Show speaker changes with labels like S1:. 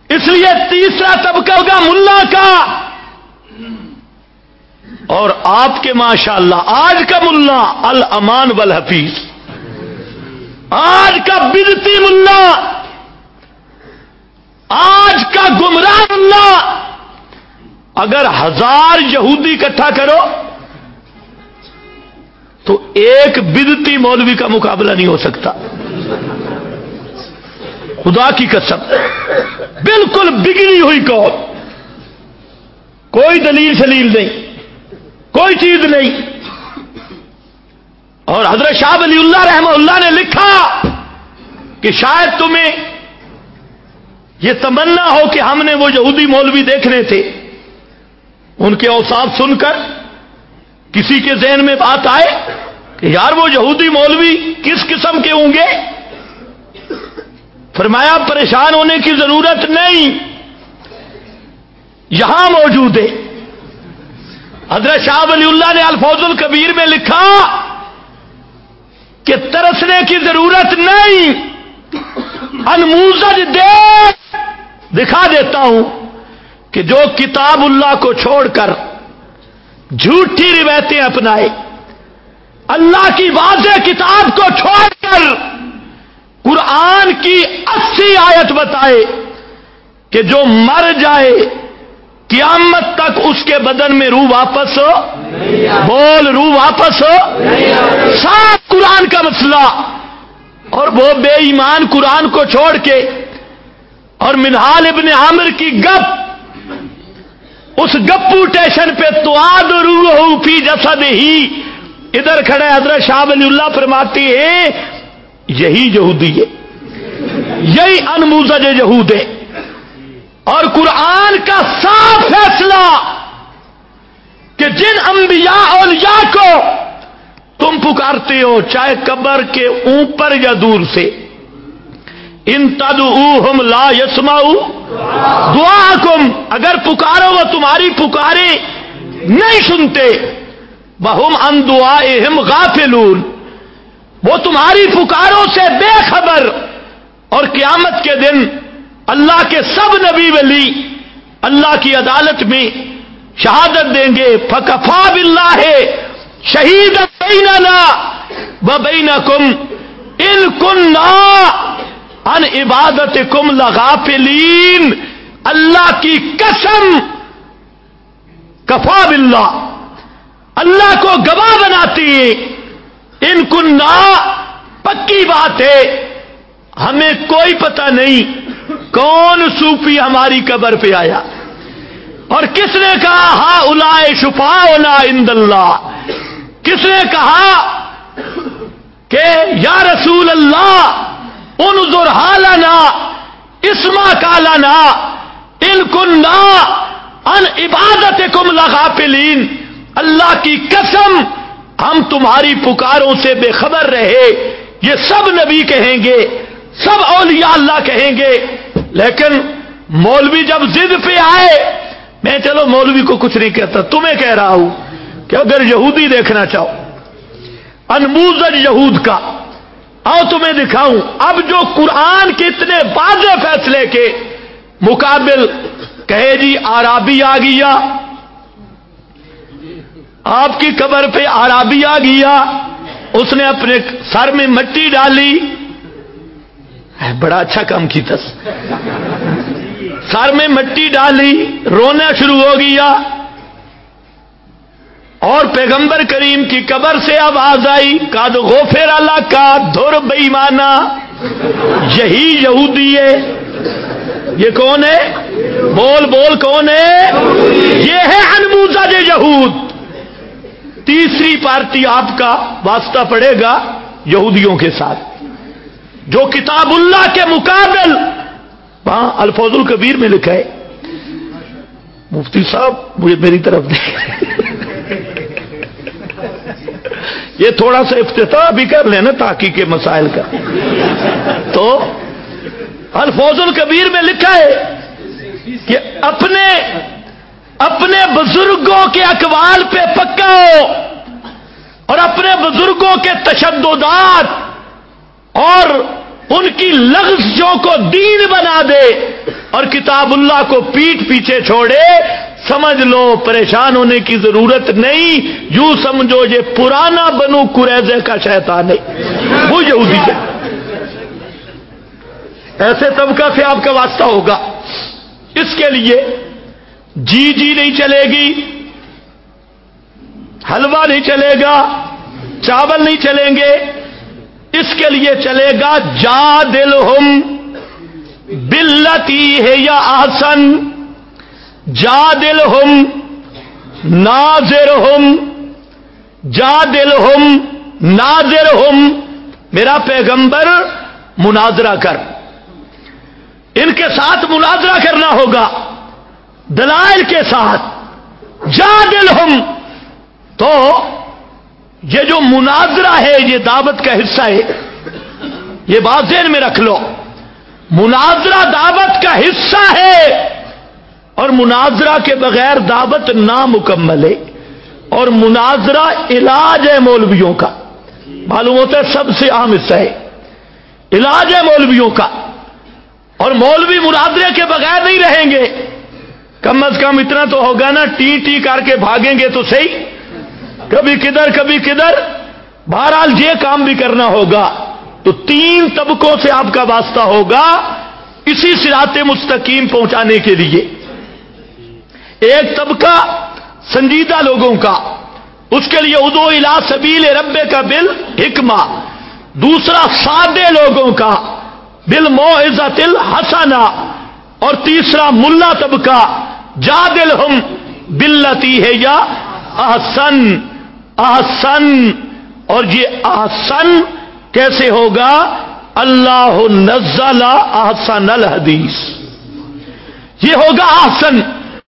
S1: اس لیے تیسرا طبقہ ہوگا ملا کا. اور آپ کے ماشاءاللہ آج کا ملا الامان والحفیظ، آج کا بدعتی ملا، آج کا گمراہ ملا، اگر 1000 یہودی اکٹھا کرو تو ایک بدعتی مولوی کا مقابلہ نہیں ہو سکتا. خدا کی قسم، بالکل بگڑی ہوئی قوم، کوئی دلیل شلیل نہیں، کوئی چیز نہیں. اور حضرت شاہ ولی اللہ رحمہ اللہ نے لکھا کہ شاید تمہیں یہ تمنا ہو کہ ہم نے وہ یہودی مولوی دیکھنے تھے، ان کے اوصاف سن کر کسی کے ذہن میں بات آئے کہ یار وہ یہودی مولوی کس قسم کے ہوں گے. فرمایا پریشان ہونے کی ضرورت نہیں، یہاں موجود ہے. حضرت شاہ ولی اللہ نے الفوز الکبیر میں لکھا کہ ترسنے کی ضرورت نہیں، انموذج دکھا دیتا ہوں کہ جو کتاب اللہ کو چھوڑ کر جھوٹی روایتیں اپنائے، اللہ کی واضح کتاب کو چھوڑ کر قرآن کی 80 آیت بتائے کہ جو مر جائے قیامت تک اس کے بدن میں روح واپس ہو، بول روح واپس ہو، صاف قرآن کا مسئلہ. اور وہ بے ایمان قرآن کو چھوڑ کے اور منہال ابن عامر کی گپ، اس گپو ٹیشن پہ تواد روح فی جسد ہی، ادھر کھڑے حضرت شاہ ولی اللہ فرماتی ہے یہی یہودی ہے، یہی انموذج یہود ہے. اور قرآن کا صاف فیصلہ کہ جن انبیاء اولیاء کو تم پکارتے ہو چاہے قبر کے اوپر یا دور سے، ان تدعوہم لا یسمعوا دعاءکم، اگر پکارو وہ تمہاری پکارے نہیں سنتے، وہم عن دعائہم غافلون، وہ تمہاری پکاروں سے بے خبر. اور قیامت کے دن اللہ کے سب نبی ولی اللہ کی عدالت میں شہادت دیں گے، فکفا باللہ شہیدا بیننا وبینکم ان کننا عن عبادتکم لغافلین. اللہ کی قسم، کفا باللہ، اللہ کو گواہ بناتی ہے، ان کننا، پکی بات ہے ہمیں کوئی پتہ نہیں کون صوفی ہماری قبر پہ آیا اور کس نے کہا ہا اولائے شفاؤنا عند اللہ، کس نے کہا کہ یا رسول اللہ انظر حالنا اسما کالنا ان کننا عن عبادتکم لغافلین. اللہ کی قسم ہم تمہاری پکاروں سے بے خبر رہے. یہ سب نبی کہیں گے، سب اولیاء اللہ کہیں گے. لیکن مولوی جب ضد پہ آئے، میں چلو مولوی کو کچھ نہیں کہتا، تمہیں کہہ رہا ہوں کہ اگر یہودی دیکھنا چاہو انموذج یہود کا، آؤ تمہیں دکھاؤں. اب جو قرآن کے اتنے واضح فیصلے کے مقابل کہے جی اعرابی آ گیا، آپ کی قبر پہ اعرابی آ گیا، اس نے اپنے سر میں مٹی ڈالی، بڑا اچھا کام کیا، سر میں مٹی ڈالی، رونا شروع ہو گیا، اور پیغمبر کریم کی قبر سے آواز آئی قد غفر لک دھر بےایمانہ. یہی یہودی ہے. یہ کون ہے؟ بول بول کون ہے؟ یہ ہے انموذج یہود. تیسری پارٹی آپ کا واسطہ پڑے گا یہودیوں کے ساتھ، جو کتاب اللہ کے مقابل، وہاں الفوز الکبیر میں لکھا ہے، مفتی صاحب مجھے میری طرف دیکھ، یہ تھوڑا سا افتتاح بھی کر لینا تحقیق کے مسائل کا. تو الفوز الکبیر میں لکھا ہے کہ اپنے بزرگوں کے اقوال پہ پکا ہو اور اپنے بزرگوں کے تشددات اور ان کی لغزشوں کو دین بنا دے اور کتاب اللہ کو پیٹھ پیچھے چھوڑے، سمجھ لو پریشان ہونے کی ضرورت نہیں، یوں سمجھو یہ پرانا بنو قریظہ کا شیطان ہے، وہ یہودی ہے۔ ایسے طبقہ سے آپ کا واسطہ ہوگا، اس کے لیے جی نہیں چلے گی، حلوہ نہیں چلے گا، چاول نہیں چلیں گے، اس کے لیے چلے گا جادلہم باللتی ہی احسن، جادلہم ناظرہم، جادلہم ناظرہم، میرا پیغمبر مناظرہ کر، ان کے ساتھ مناظرہ کرنا ہوگا دلائل کے ساتھ، جادلہم۔ تو یہ جو مناظرہ ہے یہ دعوت کا حصہ ہے، یہ بات ذہن میں رکھ لو، مناظرہ دعوت کا حصہ ہے، اور مناظرہ کے بغیر دعوت نامکمل ہے، اور مناظرہ علاج ہے مولویوں کا، معلوم ہوتا ہے سب سے اہم حصہ ہے، علاج ہے مولویوں کا، اور مولوی مناظرے کے بغیر نہیں رہیں گے، کم از کم اتنا تو ہوگا نا، ٹی کر کے بھاگیں گے تو صحیح، کبھی کدھر، بہرحال یہ کام بھی کرنا ہوگا۔ تو تین طبقوں سے آپ کا واسطہ ہوگا اسی صراط مستقیم پہنچانے کے لیے۔ ایک طبقہ سنجیدہ لوگوں کا، اس کے لیے ادعو الی سبیل ربک بالحکمہ، دوسرا سادے لوگوں کا بالموعظۃ الحسنہ، اور تیسرا ملا طبقہ جادلہم باللتی ہی احسن، احسن، اور یہ احسن کیسے ہوگا؟ اللہ نزل احسن الحدیث، یہ ہوگا احسن۔